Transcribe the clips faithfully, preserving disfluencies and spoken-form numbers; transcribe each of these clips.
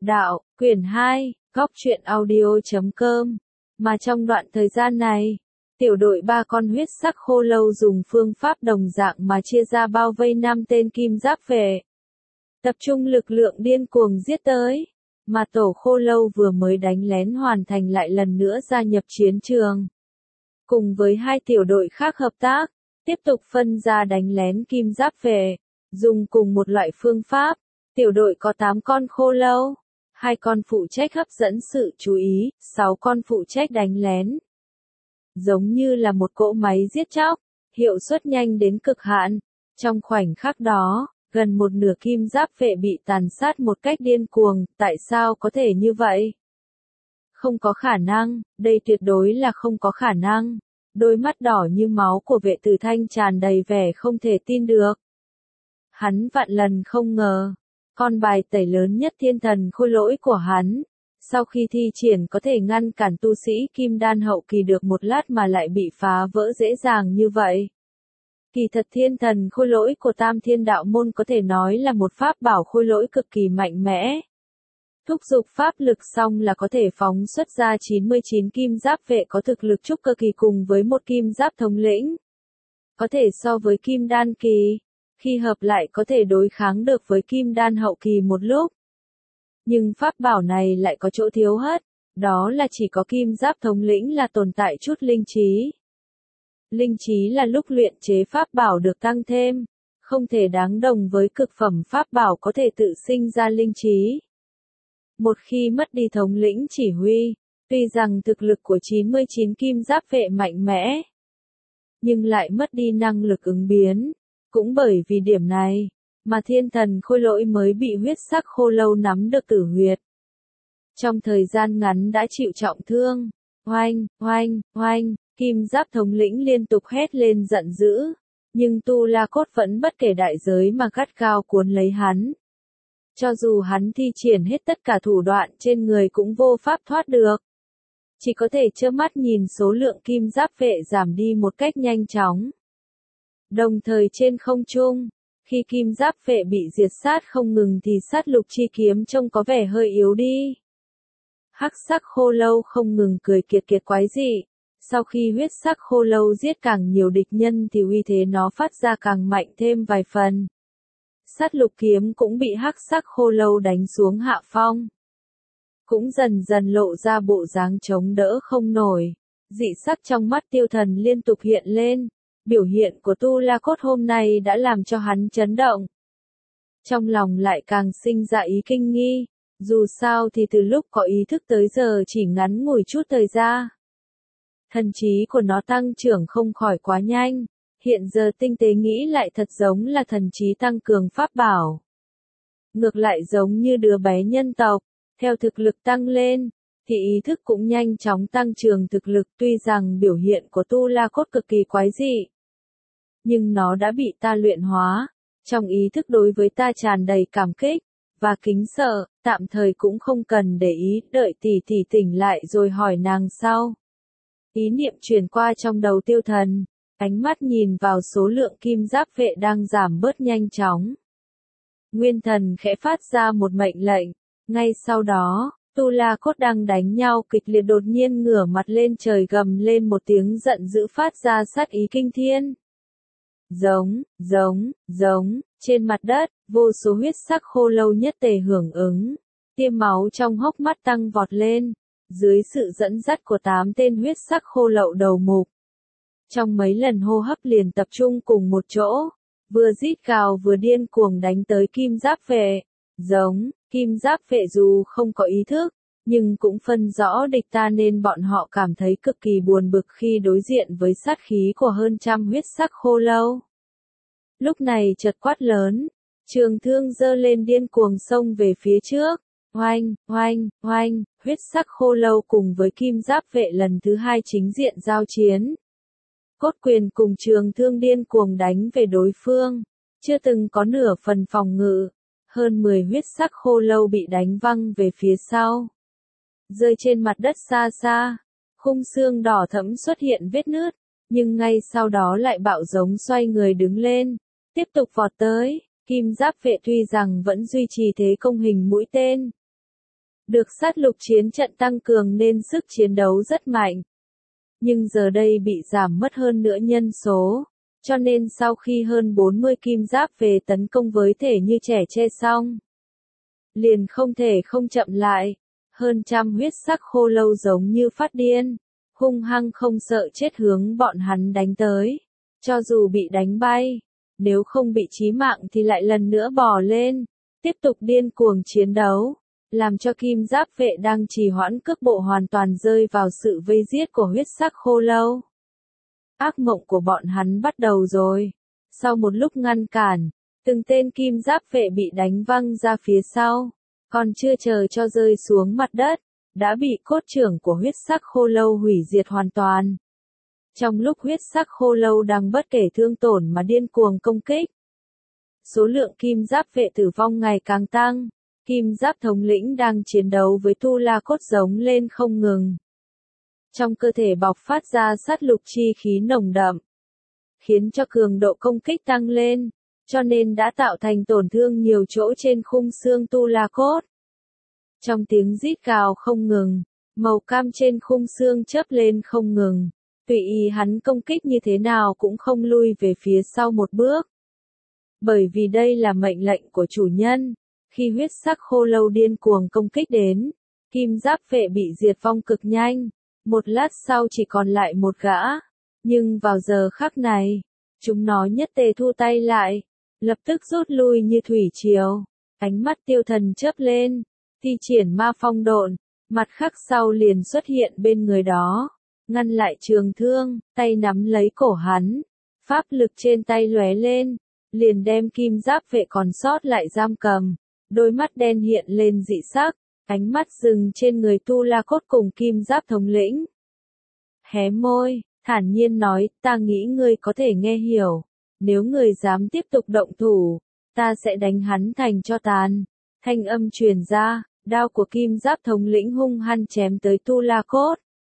đạo, quyển hai, góc truyện audio chấm com. Mà trong đoạn thời gian này, tiểu đội ba con huyết sắc khô lâu dùng phương pháp đồng dạng mà chia ra bao vây năm tên kim giáp vệ. Tập trung lực lượng điên cuồng giết tới, mà tổ khô lâu vừa mới đánh lén hoàn thành lại lần nữa gia nhập chiến trường. Cùng với hai tiểu đội khác hợp tác, tiếp tục phân ra đánh lén kim giáp vệ, dùng cùng một loại phương pháp. Tiểu đội có tám con khô lâu, hai con phụ trách hấp dẫn sự chú ý, sáu con phụ trách đánh lén. Giống như là một cỗ máy giết chóc, hiệu suất nhanh đến cực hạn. Trong khoảnh khắc đó, gần một nửa kim giáp vệ bị tàn sát một cách điên cuồng, tại sao có thể như vậy? Không có khả năng, đây tuyệt đối là không có khả năng. Đôi mắt đỏ như máu của vệ tử thanh tràn đầy vẻ không thể tin được. Hắn vạn lần không ngờ, con bài tẩy lớn nhất thiên thần khôi lỗi của hắn, sau khi thi triển có thể ngăn cản tu sĩ kim đan hậu kỳ được một lát mà lại bị phá vỡ dễ dàng như vậy. Kỳ thật thiên thần khôi lỗi của Tam Thiên Đạo Môn có thể nói là một pháp bảo khôi lỗi cực kỳ mạnh mẽ. Thúc giục pháp lực xong là có thể phóng xuất ra chín mươi chín kim giáp vệ có thực lực trúc cơ kỳ cùng với một kim giáp thống lĩnh. Có thể so với kim đan kỳ, khi hợp lại có thể đối kháng được với kim đan hậu kỳ một lúc. Nhưng pháp bảo này lại có chỗ thiếu hết, đó là chỉ có kim giáp thống lĩnh là tồn tại chút linh trí. Linh trí là lúc luyện chế pháp bảo được tăng thêm, không thể đáng đồng với cực phẩm pháp bảo có thể tự sinh ra linh trí. Một khi mất đi thống lĩnh chỉ huy, tuy rằng thực lực của chín mươi chín kim giáp vệ mạnh mẽ, nhưng lại mất đi năng lực ứng biến. Cũng bởi vì điểm này, mà thiên thần khôi lỗi mới bị huyết sắc khô lâu nắm được tử huyệt. Trong thời gian ngắn đã chịu trọng thương, oanh, oanh, oanh, kim giáp thống lĩnh liên tục hét lên giận dữ, nhưng Tu La Cốt vẫn bất kể đại giới mà gắt gao cuốn lấy hắn. Cho dù hắn thi triển hết tất cả thủ đoạn trên người cũng vô pháp thoát được. Chỉ có thể trơ mắt nhìn số lượng kim giáp vệ giảm đi một cách nhanh chóng. Đồng thời trên không trung, khi kim giáp vệ bị diệt sát không ngừng thì sát lục chi kiếm trông có vẻ hơi yếu đi. Hắc sắc khô lâu không ngừng cười kiệt kiệt quái dị, sau khi huyết sắc khô lâu giết càng nhiều địch nhân thì uy thế nó phát ra càng mạnh thêm vài phần. Sát lục kiếm cũng bị hắc sắc khô lâu đánh xuống hạ phong. Cũng dần dần lộ ra bộ dáng chống đỡ không nổi, dị sắc trong mắt Tiêu Thần liên tục hiện lên. Biểu hiện của Tu La Cốt hôm nay đã làm cho hắn chấn động. Trong lòng lại càng sinh ra ý kinh nghi, dù sao thì từ lúc có ý thức tới giờ chỉ ngắn ngủi chút thời gian. Thần trí của nó tăng trưởng không khỏi quá nhanh, hiện giờ tinh tế nghĩ lại thật giống là thần trí tăng cường pháp bảo. Ngược lại giống như đứa bé nhân tộc, theo thực lực tăng lên, thì ý thức cũng nhanh chóng tăng trưởng thực lực tuy rằng biểu hiện của Tu La Cốt cực kỳ quái dị. Nhưng nó đã bị ta luyện hóa, trong ý thức đối với ta tràn đầy cảm kích, và kính sợ, tạm thời cũng không cần để ý, đợi tỷ tỷ tỉnh lại rồi hỏi nàng sau. Ý niệm truyền qua trong đầu Tiêu Thần, ánh mắt nhìn vào số lượng kim giáp vệ đang giảm bớt nhanh chóng. Nguyên Thần khẽ phát ra một mệnh lệnh, ngay sau đó, Tu La Cốt đang đánh nhau kịch liệt đột nhiên ngửa mặt lên trời gầm lên một tiếng giận dữ phát ra sát ý kinh thiên. Giống, giống, giống, trên mặt đất, vô số huyết sắc khô lâu nhất tề hưởng ứng, tiêm máu trong hốc mắt tăng vọt lên, dưới sự dẫn dắt của tám tên huyết sắc khô lậu đầu mục. Trong mấy lần hô hấp liền tập trung cùng một chỗ, vừa rít gào vừa điên cuồng đánh tới kim giáp vệ. Giống, kim giáp vệ dù không có ý thức, nhưng cũng phân rõ địch ta nên bọn họ cảm thấy cực kỳ buồn bực khi đối diện với sát khí của hơn trăm huyết sắc khô lâu. Lúc này chợt quát lớn, trường thương giơ lên điên cuồng xông về phía trước, oanh, oanh, oanh, huyết sắc khô lâu cùng với kim giáp vệ lần thứ hai chính diện giao chiến. Cốt quyền cùng trường thương điên cuồng đánh về đối phương, chưa từng có nửa phần phòng ngự. Hơn mười huyết sắc khô lâu bị đánh văng về phía sau. Rơi trên mặt đất xa xa, khung xương đỏ thẫm xuất hiện vết nứt, nhưng ngay sau đó lại bạo giống xoay người đứng lên, tiếp tục vọt tới. Kim giáp vệ tuy rằng vẫn duy trì thế công hình mũi tên, Được sát lục chiến trận tăng cường nên sức chiến đấu rất mạnh. Nhưng giờ đây bị giảm mất hơn nữa nhân số. Cho nên sau khi hơn bốn mươi kim giáp về tấn công với thể như trẻ tre xong, liền không thể không chậm lại. Hơn trăm huyết sắc khô lâu giống như phát điên, hung hăng không sợ chết hướng bọn hắn đánh tới. Cho dù bị đánh bay, nếu không bị chí mạng thì lại lần nữa bò lên, tiếp tục điên cuồng chiến đấu, làm cho kim giáp vệ đang trì hoãn cước bộ hoàn toàn rơi vào sự vây giết của huyết sắc khô lâu. Ác mộng của bọn hắn bắt đầu rồi. Sau một lúc ngăn cản, từng tên kim giáp vệ bị đánh văng ra phía sau, còn chưa chờ cho rơi xuống mặt đất, đã bị cốt trưởng của huyết sắc khô lâu hủy diệt hoàn toàn. Trong lúc huyết sắc khô lâu đang bất kể thương tổn mà điên cuồng công kích, số lượng kim giáp vệ tử vong ngày càng tăng, kim giáp thống lĩnh đang chiến đấu với tu la cốt giống lên không ngừng. Trong cơ thể bộc phát ra sát lục chi khí nồng đậm, khiến cho cường độ công kích tăng lên, cho nên đã tạo thành tổn thương nhiều chỗ trên khung xương tu la cốt. Trong tiếng rít gào không ngừng, màu cam trên khung xương chớp lên không ngừng, tùy ý hắn công kích như thế nào cũng không lui về phía sau một bước. Bởi vì đây là mệnh lệnh của chủ nhân, khi huyết sắc khô lâu điên cuồng công kích đến, kim giáp vệ bị diệt vong cực nhanh, một lát sau chỉ còn lại một gã. Nhưng vào giờ khắc này, chúng nó nhất tề thu tay lại, lập tức rút lui như thủy triều. Ánh mắt tiêu thần chớp lên, thi triển ma phong độn, mặt khắc sau liền xuất hiện bên người đó, ngăn lại trường thương, tay nắm lấy cổ hắn, pháp lực trên tay lóe lên, liền đem kim giáp vệ còn sót lại giam cầm, đôi mắt đen hiện lên dị sắc, ánh mắt dừng trên người tu la cốt cùng kim giáp thống lĩnh. Hé môi, thản nhiên nói, ta nghĩ ngươi có thể nghe hiểu, nếu ngươi dám tiếp tục động thủ, ta sẽ đánh hắn thành cho tàn. Thanh âm truyền ra, đao của kim giáp thống lĩnh hung hăng chém tới tu la cốt.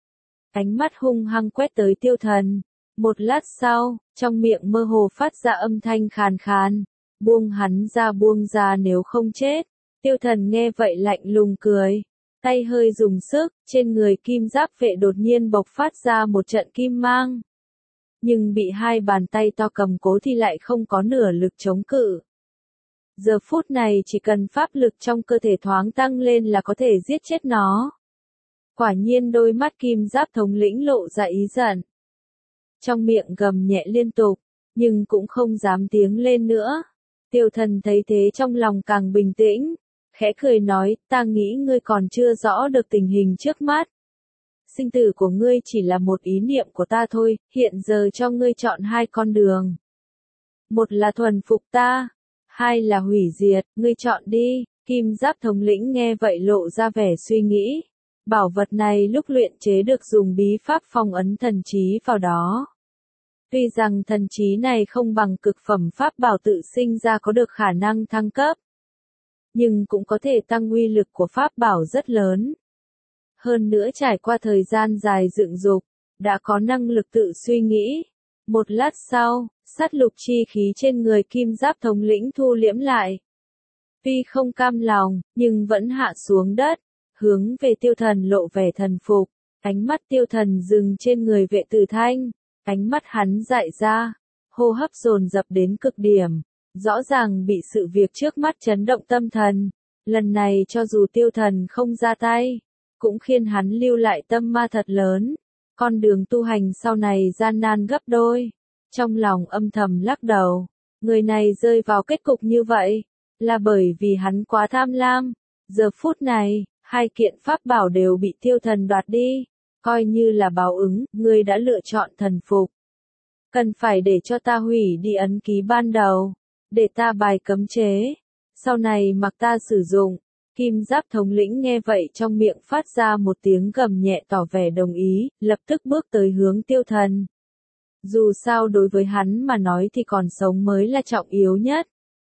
Ánh mắt hung hăng quét tới tiêu thần. Một lát sau, trong miệng mơ hồ phát ra âm thanh khàn khàn, buông hắn ra buông ra nếu không chết. Tiêu thần nghe vậy lạnh lùng cười, tay hơi dùng sức, trên người kim giáp vệ đột nhiên bộc phát ra một trận kim mang. Nhưng bị hai bàn tay to cầm cố thì lại không có nửa lực chống cự. Giờ phút này chỉ cần pháp lực trong cơ thể thoáng tăng lên là có thể giết chết nó. Quả nhiên đôi mắt kim giáp thống lĩnh lộ ra ý giận. Trong miệng gầm nhẹ liên tục, nhưng cũng không dám tiếng lên nữa. Tiêu thần thấy thế trong lòng càng bình tĩnh, khẽ cười nói, ta nghĩ ngươi còn chưa rõ được tình hình trước mắt. Sinh tử của ngươi chỉ là một ý niệm của ta thôi, hiện giờ cho ngươi chọn hai con đường. Một là thuần phục ta, hai là hủy diệt, ngươi chọn đi. Kim giáp thống lĩnh nghe vậy lộ ra vẻ suy nghĩ. Bảo vật này lúc luyện chế được dùng bí pháp phong ấn thần trí vào đó. Tuy rằng thần trí này không bằng cực phẩm pháp bảo tự sinh ra có được khả năng thăng cấp, nhưng cũng có thể tăng uy lực của pháp bảo rất lớn. Hơn nữa trải qua thời gian dài dựng dục, đã có năng lực tự suy nghĩ. Một lát sau, sát lục chi khí trên người kim giáp thống lĩnh thu liễm lại. Tuy không cam lòng, nhưng vẫn hạ xuống đất, hướng về tiêu thần lộ vẻ thần phục. Ánh mắt tiêu thần dừng trên người vệ tử thanh, ánh mắt hắn dại ra, hô hấp dồn dập đến cực điểm. Rõ ràng bị sự việc trước mắt chấn động tâm thần, lần này cho dù tiêu thần không ra tay, cũng khiến hắn lưu lại tâm ma thật lớn. Con đường tu hành sau này gian nan gấp đôi. Trong lòng âm thầm lắc đầu, người này rơi vào kết cục như vậy, là bởi vì hắn quá tham lam. Giờ phút này, hai kiện pháp bảo đều bị tiêu thần đoạt đi, coi như là báo ứng, ngươi đã lựa chọn thần phục. Cần phải để cho ta hủy đi ấn ký ban đầu, để ta bài cấm chế, sau này mặc ta sử dụng. Kim giáp thống lĩnh nghe vậy trong miệng phát ra một tiếng gầm nhẹ tỏ vẻ đồng ý, lập tức bước tới hướng tiêu thần. Dù sao đối với hắn mà nói thì còn sống mới là trọng yếu nhất.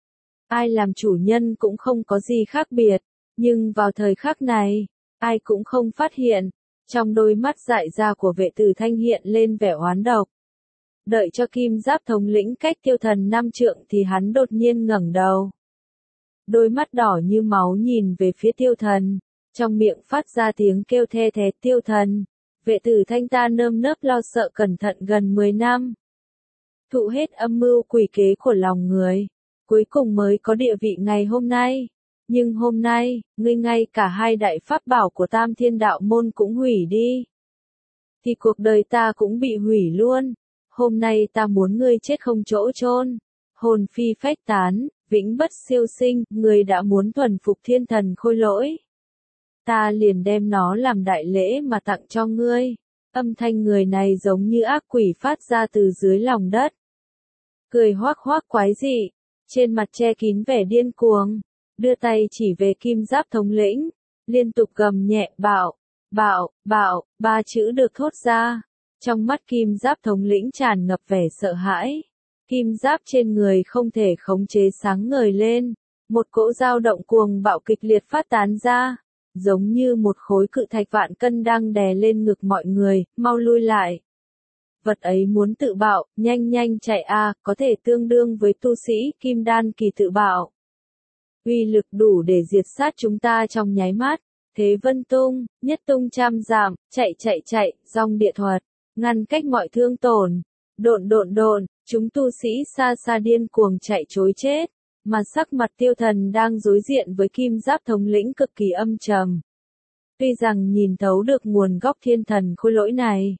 Ai làm chủ nhân cũng không có gì khác biệt, nhưng vào thời khắc này, ai cũng không phát hiện, trong đôi mắt dại ra của vệ tử thanh hiện lên vẻ oán độc. Đợi cho kim giáp thống lĩnh cách tiêu thần năm trượng thì hắn đột nhiên ngẩng đầu. Đôi mắt đỏ như máu nhìn về phía tiêu thần, trong miệng phát ra tiếng kêu the thé tiêu thần. Vệ tử thanh ta nơm nớp lo sợ cẩn thận gần mười năm. Thụ hết âm mưu quỷ kế của lòng người. Cuối cùng mới có địa vị ngày hôm nay. Nhưng hôm nay, ngươi ngay cả hai đại pháp bảo của Tam Thiên Đạo Môn cũng hủy đi. Thì cuộc đời ta cũng bị hủy luôn. Hôm nay ta muốn ngươi chết không chỗ chôn, hồn phi phách tán, vĩnh bất siêu sinh, ngươi đã muốn thuần phục thiên thần khôi lỗi. Ta liền đem nó làm đại lễ mà tặng cho ngươi. Âm thanh người này giống như ác quỷ phát ra từ dưới lòng đất. Cười hoác hoác quái dị, trên mặt che kín vẻ điên cuồng, đưa tay chỉ về Kim Giáp thống lĩnh, liên tục gầm nhẹ bạo, bạo, bạo, ba chữ được thốt ra. Trong mắt Kim Giáp thống lĩnh tràn ngập vẻ sợ hãi. Kim Giáp trên người không thể khống chế sáng ngời lên, một cỗ dao động cuồng bạo kịch liệt phát tán ra, giống như một khối cự thạch vạn cân đang đè lên ngực mọi người, mau lui lại. Vật ấy muốn tự bạo, nhanh nhanh chạy a, có thể tương đương với tu sĩ kim đan kỳ tự bạo. Uy lực đủ để diệt sát chúng ta trong nháy mắt. Thế Vân Tung, Nhất Tung trăm giảm, chạy chạy chạy, dòng địa thuật, ngăn cách mọi thương tổn. Độn độn độn, chúng tu sĩ xa xa điên cuồng chạy trối chết, mà sắc mặt Tiêu Thần đang đối diện với Kim Giáp thống lĩnh cực kỳ âm trầm. Tuy rằng nhìn thấu được nguồn gốc thiên thần khôi lỗi này,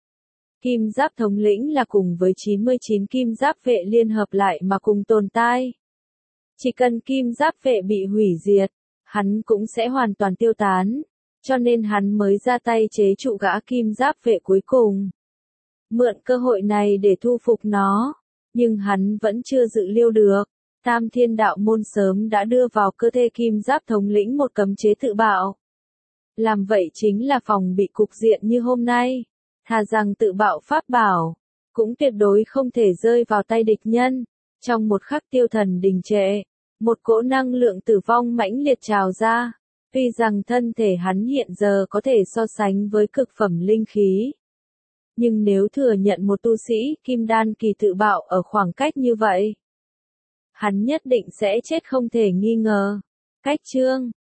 Kim Giáp thống lĩnh là cùng với chín mươi chín Kim Giáp vệ liên hợp lại mà cùng tồn tại. Chỉ cần Kim Giáp vệ bị hủy diệt, hắn cũng sẽ hoàn toàn tiêu tán, cho nên hắn mới ra tay chế trụ gã Kim Giáp vệ cuối cùng. Mượn cơ hội này để thu phục nó, nhưng hắn vẫn chưa dự liệu được, Tam Thiên Đạo Môn sớm đã đưa vào cơ thể Kim Giáp thống lĩnh một cấm chế tự bạo. Làm vậy chính là phòng bị cục diện như hôm nay, thà rằng tự bạo pháp bảo, cũng tuyệt đối không thể rơi vào tay địch nhân. Trong một khắc Tiêu Thần đình trệ, một cỗ năng lượng tử vong mãnh liệt trào ra, tuy rằng thân thể hắn hiện giờ có thể so sánh với cực phẩm linh khí. Nhưng nếu thừa nhận một tu sĩ kim đan kỳ tự bạo ở khoảng cách như vậy, hắn nhất định sẽ chết không thể nghi ngờ. Cách chương